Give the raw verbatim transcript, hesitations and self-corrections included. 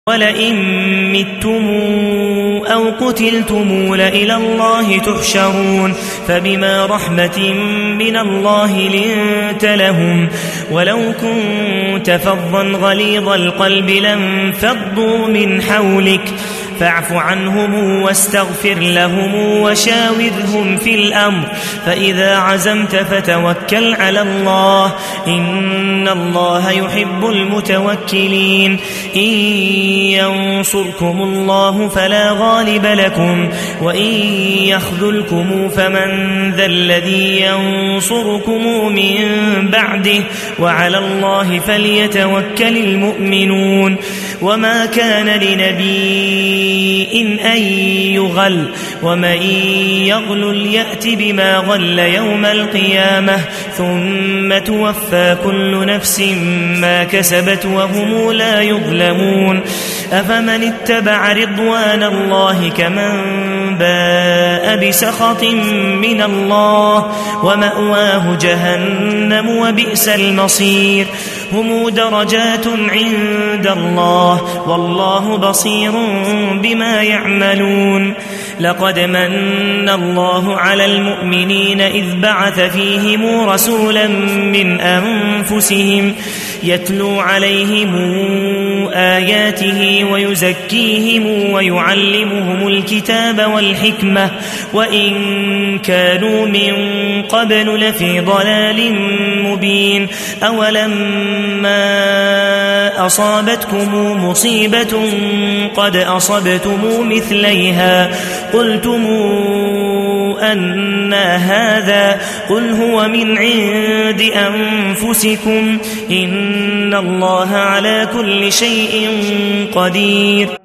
ولئن متم أو قتلتم لإلى الله تحشرون فبما رحمة من الله لنت لهم ولو كنت فظا غليظ القلب لانفضوا من حولك فاعف عنهم واستغفر لهم وشاورهم في الأمر فإذا عزمت فتوكل على الله إن الله يحب المتوكلين إن ينصركم الله فلا غالب لكم وإن يخذلكم فمن ذا الذي ينصركم من بعده وعلى الله فليتوكل المؤمنون وما كان لنبي إن أن يغل ومن يغل يأت بما غل يوم القيامة ثم توفى كل نفس ما كسبت وهم لا يظلمون أفمن اتبع رضوان الله كمن باء بسخط من الله ومأواه جهنم وبئس المصير هم درجات عند الله والله بصير بما يعملون لقد من الله على المؤمنين إذ بعث فيهم رسولا من أنفسهم يتلو عليهم آياته ويزكيهم ويعلمهم الكتاب والحكمة وإن كانوا من قبل لفي ضلال مبين أولما أصابتكم مصيبة قد أصبتم مثليها قلتم أن هذا قل هو من عند أنفسكم إن الله على كل شيء قدير